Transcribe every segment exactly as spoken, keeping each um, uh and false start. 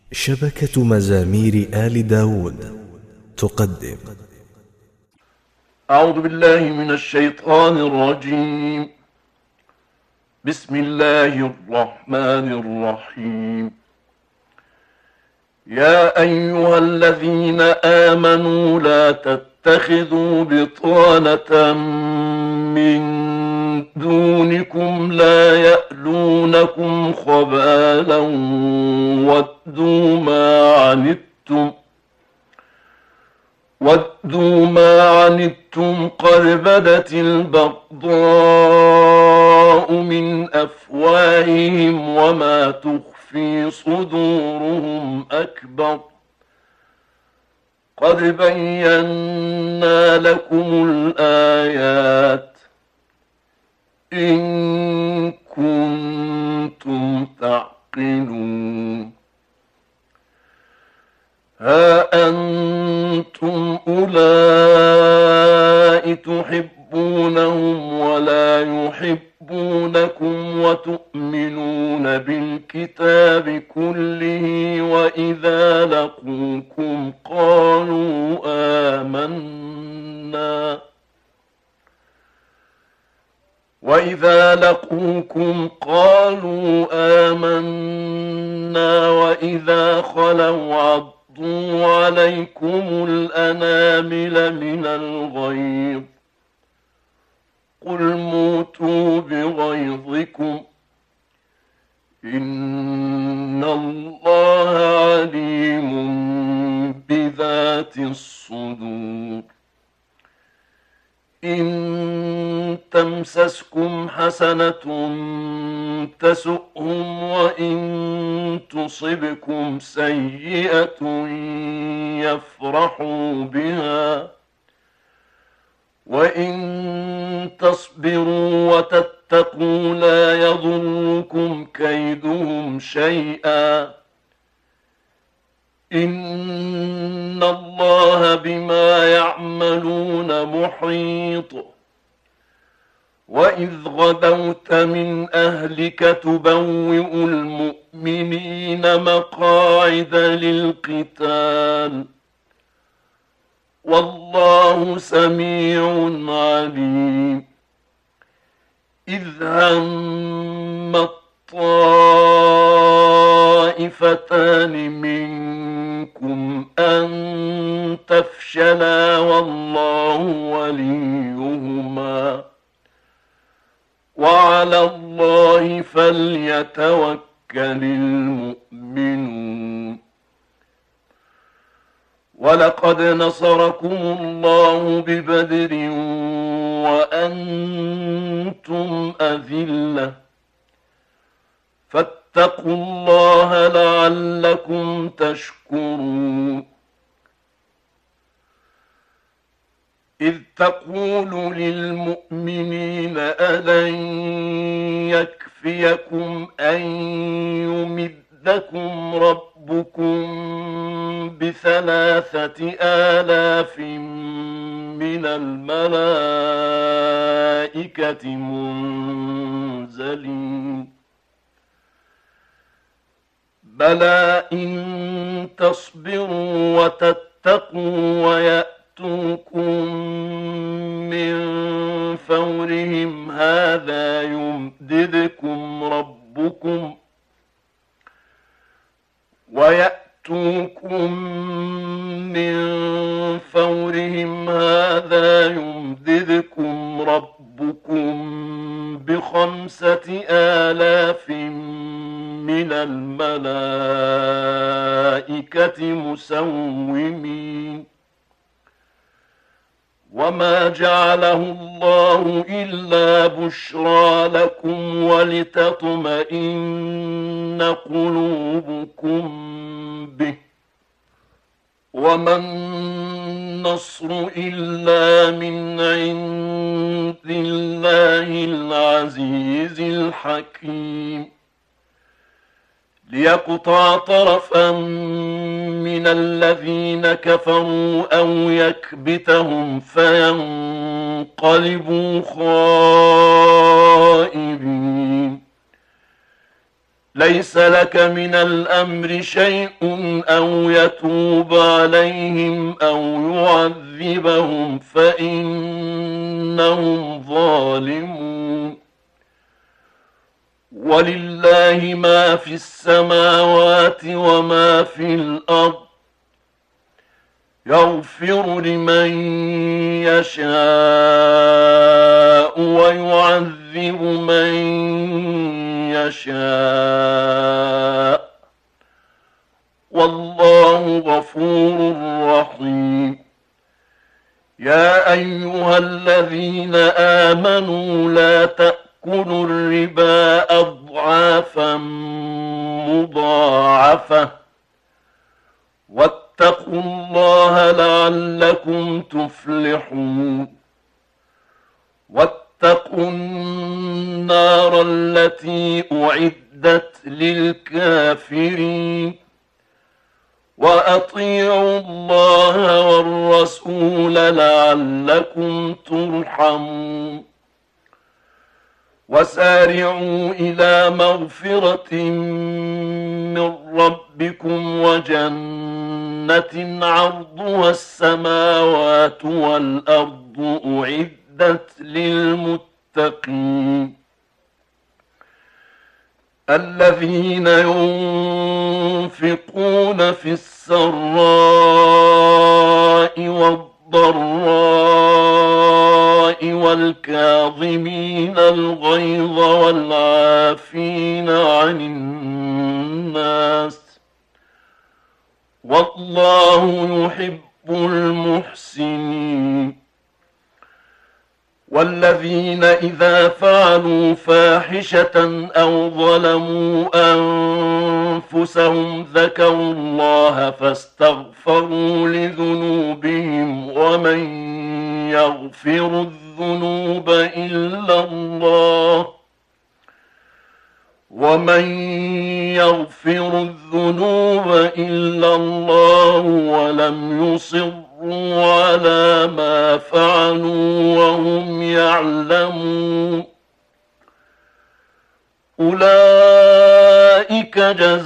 شبكة مزامير آل داود تقدم. أعوذ بالله من الشيطان الرجيم. بسم الله الرحمن الرحيم. يا أيها الذين آمنوا لا تتخذوا بطانة من دونكم لا يألونكم خبالا ودوا ما عنتم ودوا ما عنتم قد بدت البغضاء من أفواههم وما تخفي صدورهم أكبر قد بينا لكم الآيات إن كنتم تعقلون. ها أنتم أولئك تحبونهم ولا يحبونكم وتؤمنون بالكتاب كله وإذا لقوكم قالوا آمنا وإذا لقوكم قالوا آمنا وإذا خلوا عضوا عليكم الأنامل من الغيظ قل موتوا بغيظكم إن الله عليم بذات الصدور. إن تمسسكم حسنة تسؤهم وإن تصبكم سيئة يفرحوا بها وإن تصبروا وتتقوا لا يضركم كيدهم شيئا إن الله بما يعملون محيط. وإذ غدوت من أهلك تبوئ المؤمنين مقاعد للقتال والله سميع عليم. إذ هم الطائفتان منكم أن تفشلا والله وليهما وعلى الله فليتوكل المؤمنون. ولقد نصركم الله ببدر وأنتم أذلة فاتقوا الله لعلكم تشكرون. إذ تقول للمؤمنين ألن يكفيكم أن يمدكم ربكم بثلاثة آلاف من الملائكة منزلين بلى إن تصبروا وتتقوا ويأتوكم من فورهم هذا يمددكم ربكم ويأتوكم من فورهم هذا يمددكم ربكم بخمسة آلاف من الملائكة مسومين وما جعله الله إلا بشرى لكم ولتطمئن قلوبكم به وما النصر إلا من عند الله العزيز الحكيم. ليقطع طرفا من الذين كفروا أو يكبتهم فينقلبوا خائبين ليس لك من الأمر شيء أو يتوب عليهم أو يعذبهم فإنهم ظالمون. ولله ما في السماوات وما في الأرض يغفر لمن يشاء ويعذب من يشاء والله غفور رحيم. يا أيها الذين آمنوا لا تأكلوا الربا أضعافا مضاعفة واتقوا الله لعلكم تفلحون. واتقوا النار التي أعدت للكافرين وأطيعوا الله والرسول لعلكم ترحمون. وسارعوا إلى مغفرة من ربكم وجنة عرضها السماوات والأرض أعدت للمتقين الذين ينفقون في السراء والضراء والكاظمين الغيظ والعافين عن الناس والله يحب المحسنين. والذين إذا فعلوا فاحشة أو ظلموا أنفسهم ذكروا الله فاستغفروا لذنوبهم ومن يغفر الذنوب إلا الله ومن يغفر الذنوب إلا الله ولم يصروا على ما فعلوا وهم يعلمون أولئك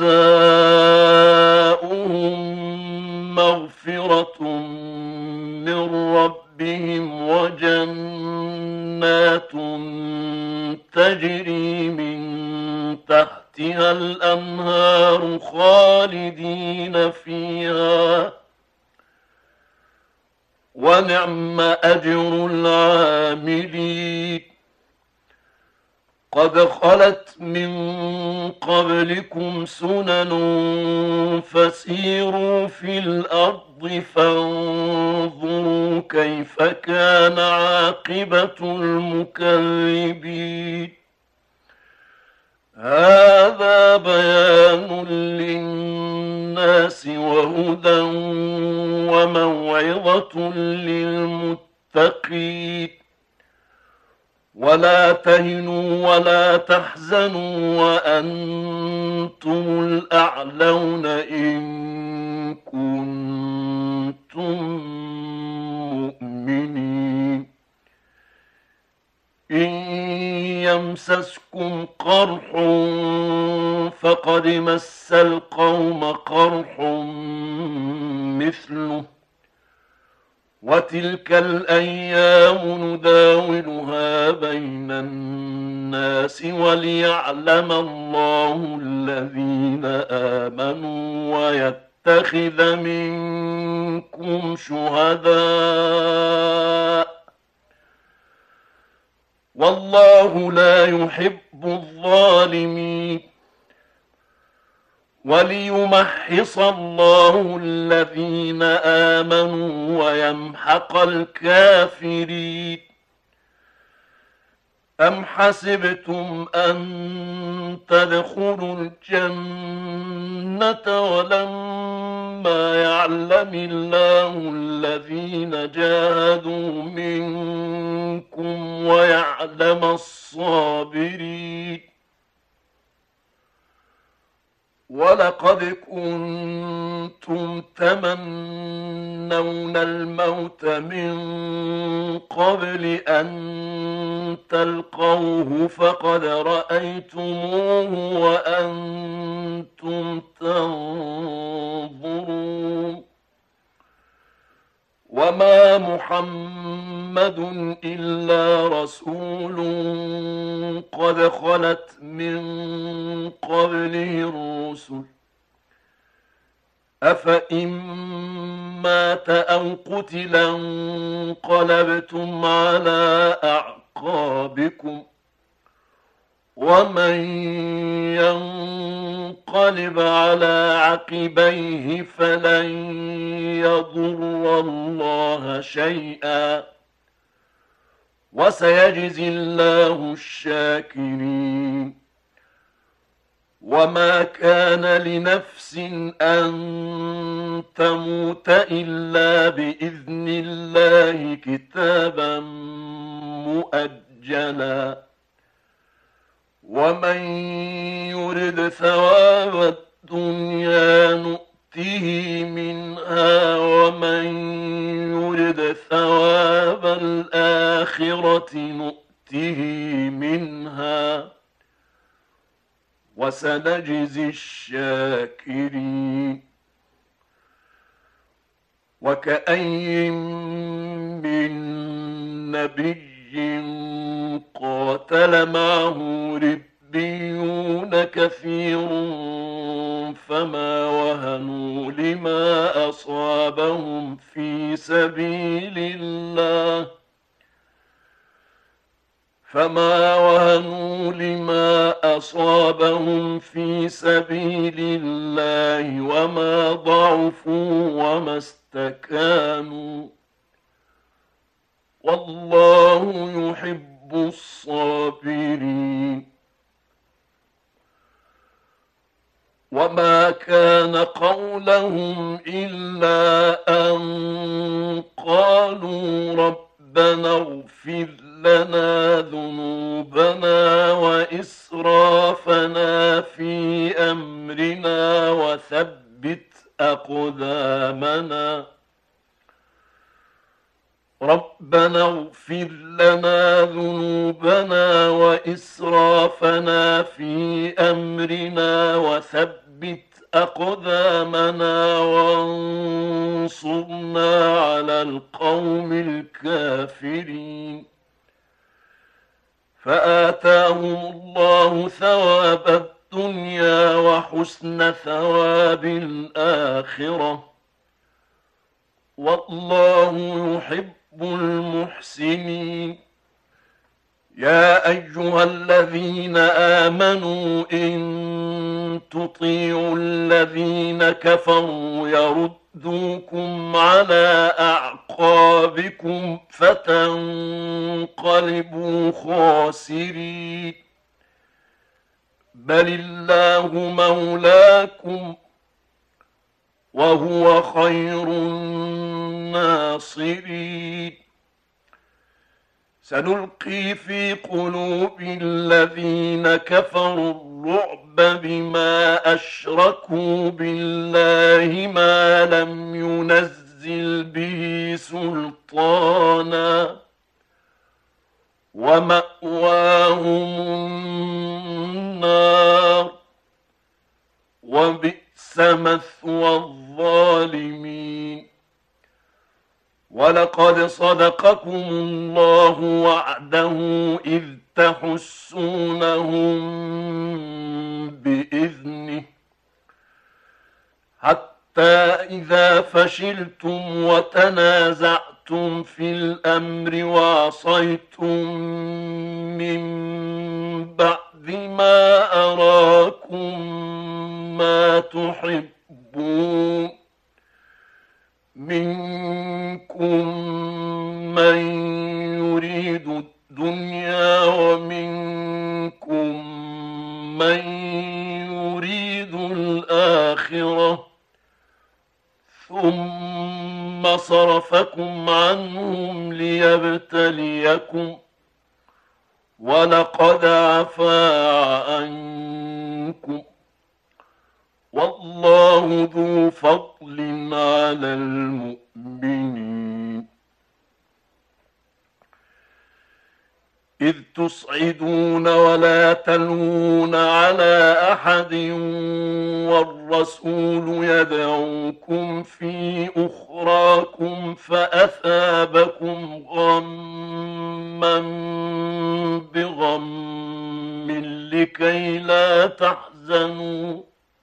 جزاؤهم مغفرة من ربهم وجنات تجري من تحتها الأنهار خالدين فيها ونعم أجر العاملين. قد خلت من قبلكم سنن فسيروا في الأرض فانظروا كيف كان عاقبة المكذبين. هذا بيان للناس وهدى وموعظة للمتقين. ولا تهنوا ولا تحزنوا وأنتم الأعلون إن كنتم مؤمنين. إن يمسسكم قرح فقد مس القوم قرح مثله وتلك الأيام نداولها بين الناس وليعلم الله الذين آمنوا ويتخذ منكم شهداء والله لا يحب الظالمين. وليمحص الله الذين آمنوا ويمحق الكافرين. أم حسبتم أن تدخلوا الجنة ولما يعلم الله الذين جاهدوا منكم ويعلم الصابرين. ولقد كنتم كنتم تمنون الموت من قبل أن تلقوه فقد رأيتموه وأنتم تنظرون وما محمد إلا رسول قد خلت من قبله الرسل أفإن مات أو قتلا انقلبتم على أعقابكم ومن ينقلب على عقبيه فلن يضر الله شيئا وسيجزي الله الشاكرين وما كان لنفس أن تموت إلا بإذن الله كتابا مؤجلا ومن يرد ثواب الدنيا نؤته منها ومن يرد ثواب الآخرة نؤته منها وسنجزي الشاكرين وكأي من نبي قاتل معه ربيون كثير فما وهنوا لما أصابهم في سبيل الله فما وهنوا لما أصابهم في سبيل الله وما ضعفوا وما استكانوا والله يحب الصابرين وما كان قولهم إلا أن قالوا ربنا اغفر لنا ذنوبنا وإسرافنا في أمرنا وثبت أقدامنا ربنا اغفر لنا ذنوبنا وإسرافنا في أمرنا وثبت أقدامنا وانصرنا على القوم الكافرين فآتاهم الله ثواب الدنيا وحسن ثواب الآخرة والله يحب المحسنين يا أيها الذين آمنوا إن تطيعوا الذين كفروا يردوكم على أعقابكم فتنقلبوا خاسرين بل الله مولاكم وهو خير الناصرين سنلقي في قلوب الذين كفروا الرعب بما أشركوا بالله ما لم ينزل به سلطانا ومأواهم النار وبئس مثوى الظالمين ولقد صدقكم الله وعده إذ تحسونهم بإذنه حتى إذا فشلتم وتنازعتم في الأمر وعصيتم من بعد ما أراكم ما تحبون منكم من يريد الدنيا ومنكم من يريد الآخرة ثم صرفكم عنهم ليبتليكم ولقد عفا عنكم والله ذو فضل على المؤمنين. إذ تصعدون ولا تلوون على أحد والرسول يدعوكم في أخراكم فأثابكم غما بغم لكي لا تحزنوا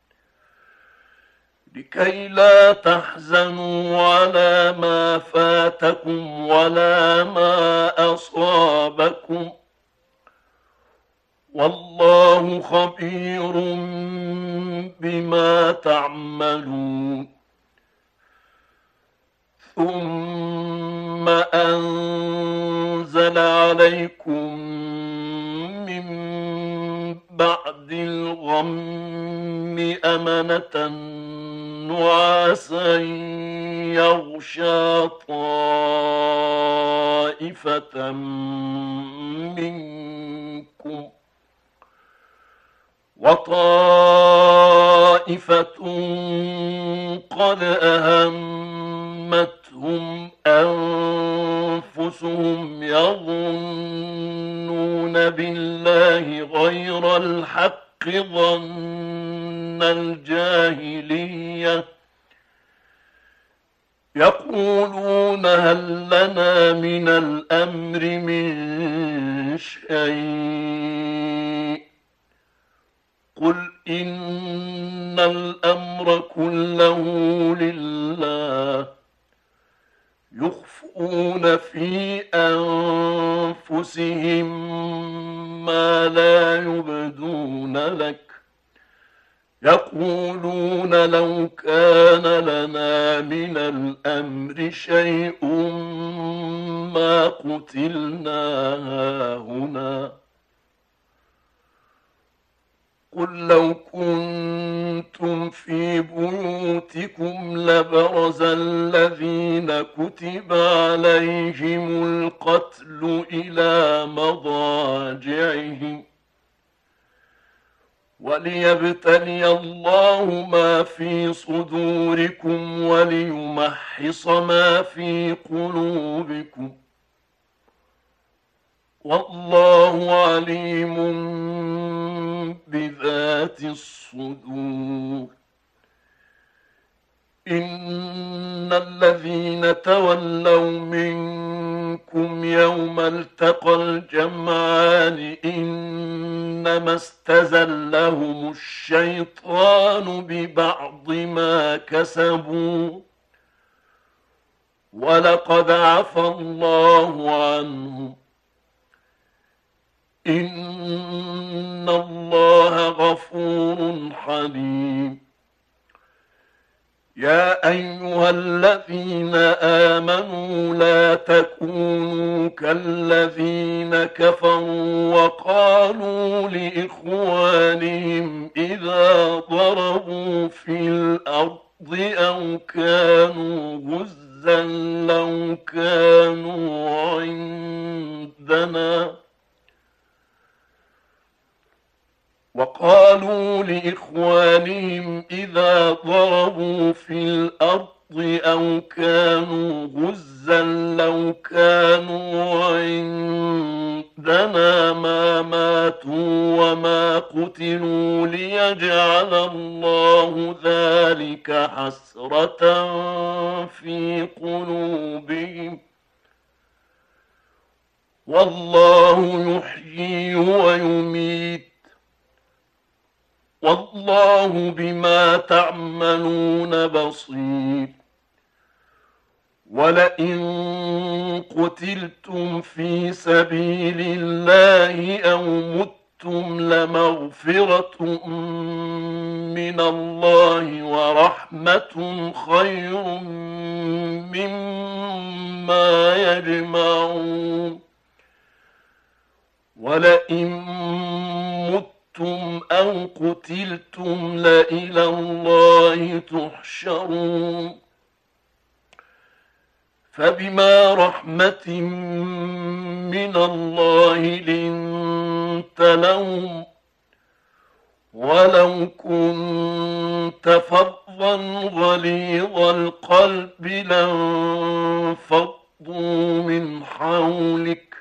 لكي لا تحزنوا على ما فاتكم ولا ما أصابكم والله خبير بما تعملون. ثم أنزل عليكم من بعد الغم أمنة نعاسا يغشى طائفة منكم وطائفة قد أهمتهم أنفسهم يظنون بالله غير الحق ظن الجاهلية يقولون هل لنا من الأمر من شيء قل إن الأمر كله لله يخفون في أنفسهم ما لا يبدون لك يقولون لو كان لنا من الأمر شيء ما قتلنا هاهنا قل لو كنتم في بيوتكم لبرز الذين كتب عليهم القتل إلى مضاجعهم وليبتلي الله ما في صدوركم وليمحص ما في قلوبكم والله عليم بذات الصدور. إن الذين تولوا منكم يوم التقى الجمعان إنما استزلهم الشيطان ببعض ما كسبوا ولقد عفى الله عنهم إن الله غفور حليم. يا أيها الذين آمنوا لا تكونوا كالذين كفروا وقالوا لإخوانهم إذا ضربوا في الأرض أو كانوا غزا لو كانوا عندنا وقالوا لإخوانهم إذا ضربوا في الأرض أو كانوا غزا لو كانوا عندنا ما ماتوا وما قتلوا ليجعل الله ذلك حسرة في قلوبهم والله يحيي ويميت والله بما تعملون بصير. ولئن قتلتم في سبيل الله أو متم لمغفرة من الله ورحمة خير مما يجمعون. ولئن متم أو قتلتم لإلى الله تحشرون. فبما رحمة من الله لنت لهم ولو كنت فظا غليظ القلب لانفضوا من حولك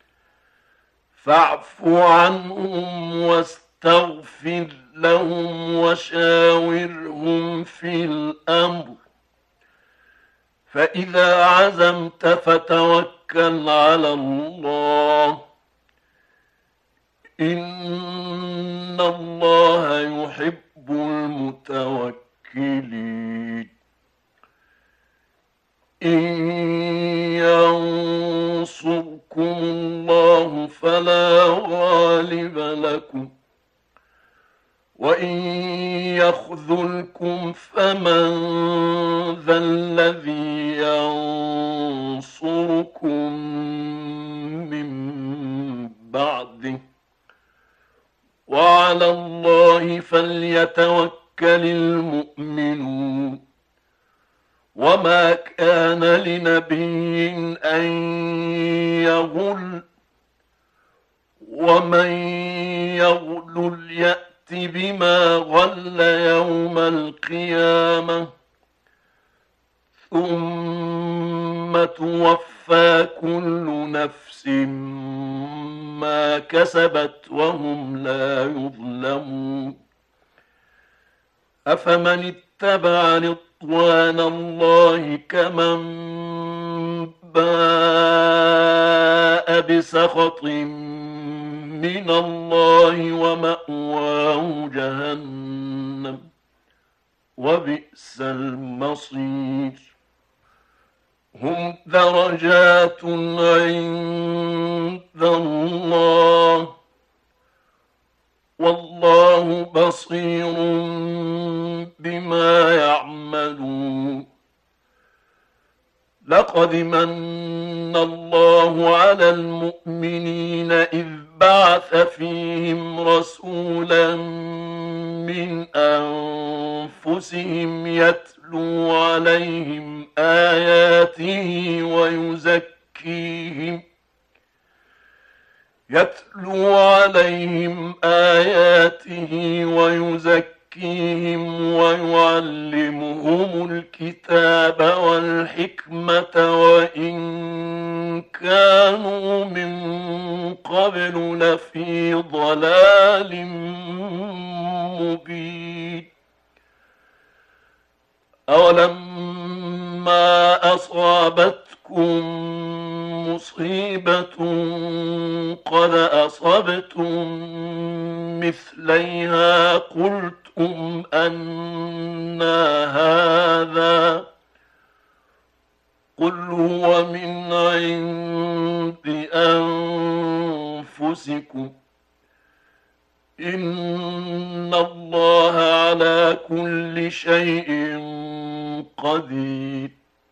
فاعف عنهم واستغفر لهم وشاورهم في الأمر فإذا عزمت فتوكل على الله إن الله يحب المتوكلين إن ينصركم الله فلا غالب لكم وإن يخذلكم فمن ذا الذي ينصركم من بعده وعلى الله فليتوكل المؤمنون وما كان لنبي أن يغل ومن يغل يأت بما غل يوم القيامة ثم توفى كل نفس ما كسبت وهم لا يظلمون أفمن اتبع رضوان الله كمن باء بسخط من الله ومأواه جهنم وبئس المصير هم درجات عند الله والله بصير بما يعملون لقد من الله على المؤمنين إذ بعث فيهم رسولا من أنفسهم يتلو عليهم آياته ويزكيهم يتلو عليهم آياته ويزكيهم ويعلمهم الكتاب والحكمة وإن كانوا من قبل لفي ضلال مبين أولما أصابتكم مصيبة قد أصبتم مثليها قلتم أنى هذا قل هو من عند أنفسكم إن الله على كل شيء قدير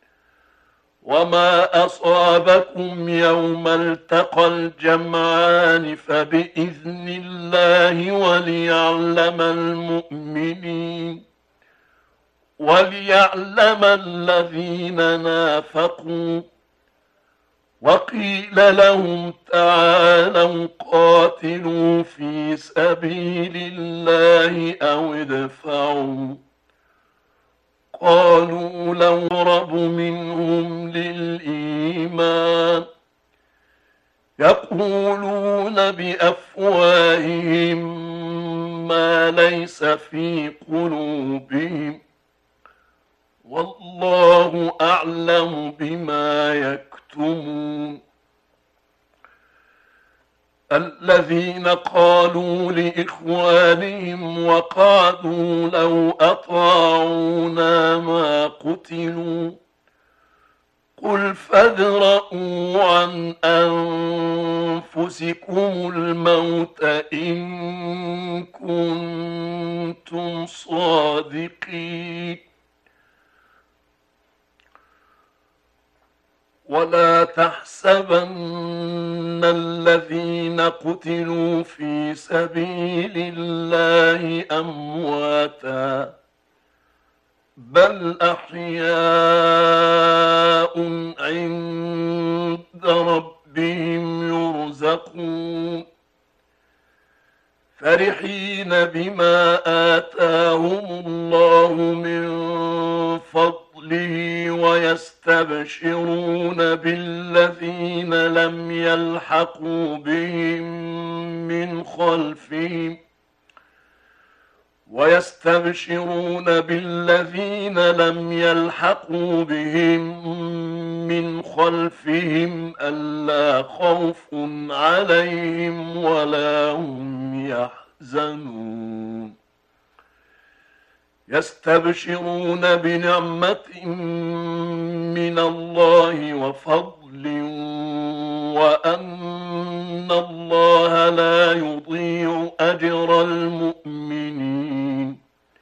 وما أصابكم يوم التقى الجمعان فبإذن الله وليعلم المؤمنين وليعلم الذين نافقوا وقيل لهم تعالوا قاتلوا في سبيل الله أو ادفعوا قالوا لو رب منهم للإيمان يقولون بأفواههم ما ليس في قلوبهم والله أعلم بما يكتمون الذين قالوا لإخوانهم وقعدوا لو أطاعونا ما قتلوا قل فادرءوا عن أنفسكم الموت إن كنتم صادقين ولا تحسبن الذين قتلوا في سبيل الله أمواتا بل أحياء عند ربهم يرزقون فرحين فرحين بما آتاهم الله من فضله ويستبشرون بالذين لم يلحقوا بهم من خلفهم ويستبشرون بالذين لم يلحقوا بهم من خلفهم ألا خوف عليهم ولا هم يحزنون يستبشرون بنعمة من الله وفضل وأن الله لا يضيع أجر المؤمنين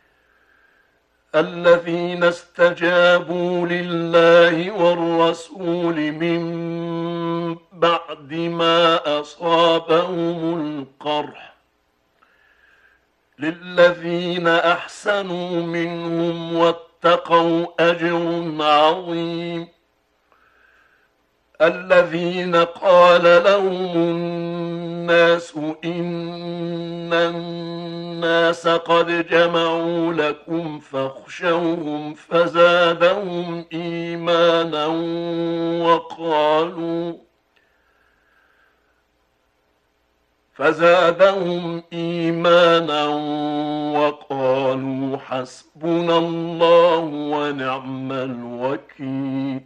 الذين استجابوا لله والرسول من بعد ما أصابهم القرح للذين أحسنوا منهم واتقوا أجر عظيم الذين قال لهم الناس إن الناس قد جمعوا لكم فاخشوهم فزادهم إيمانا وقالوا فزادهم إيمانا وقالوا حسبنا الله ونعم الوكيل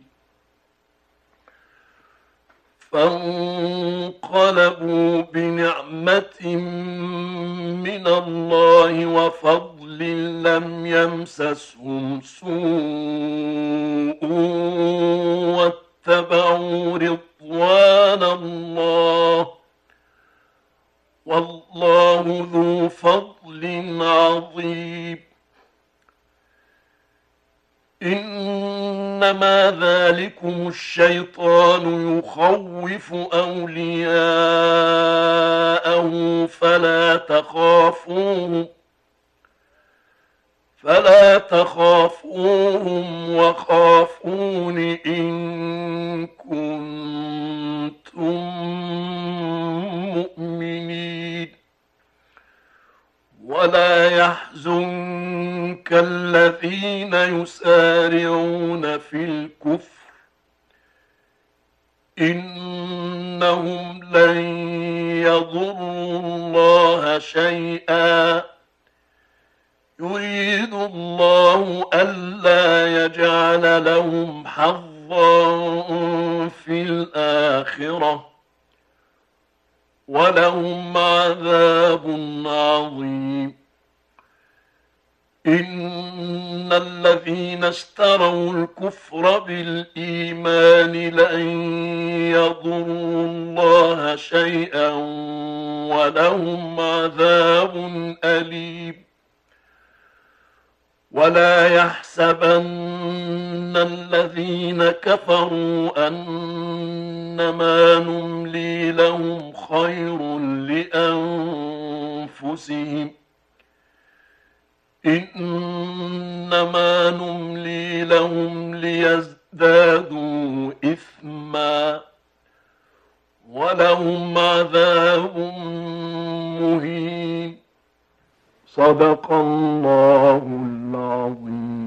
فانقلبوا بنعمة من الله وفضل لم يمسسهم سوء واتبعوا رضوان الله والله ذو فضل عظيم إنما ذلكم الشيطان يخوف أولياءه فلا تخافوهم فلا تخافوهم وخافون إن كنتم مؤمنين ولا يحزنك الذين يسارعون في الكفر إنهم لن يضروا الله شيئا يريد الله ألا يجعل لهم حظا في الآخرة ولهم عذاب عظيم إن الذين اشتروا الكفر بالإيمان لن يضروا الله شيئا ولهم عذاب أليم ولا يحسبن الذين كفروا أنما نملي لهم خير لأنفسهم إنما نملي لهم ليزدادوا إثما ولهم عذاب مهين صدق الله العظيم.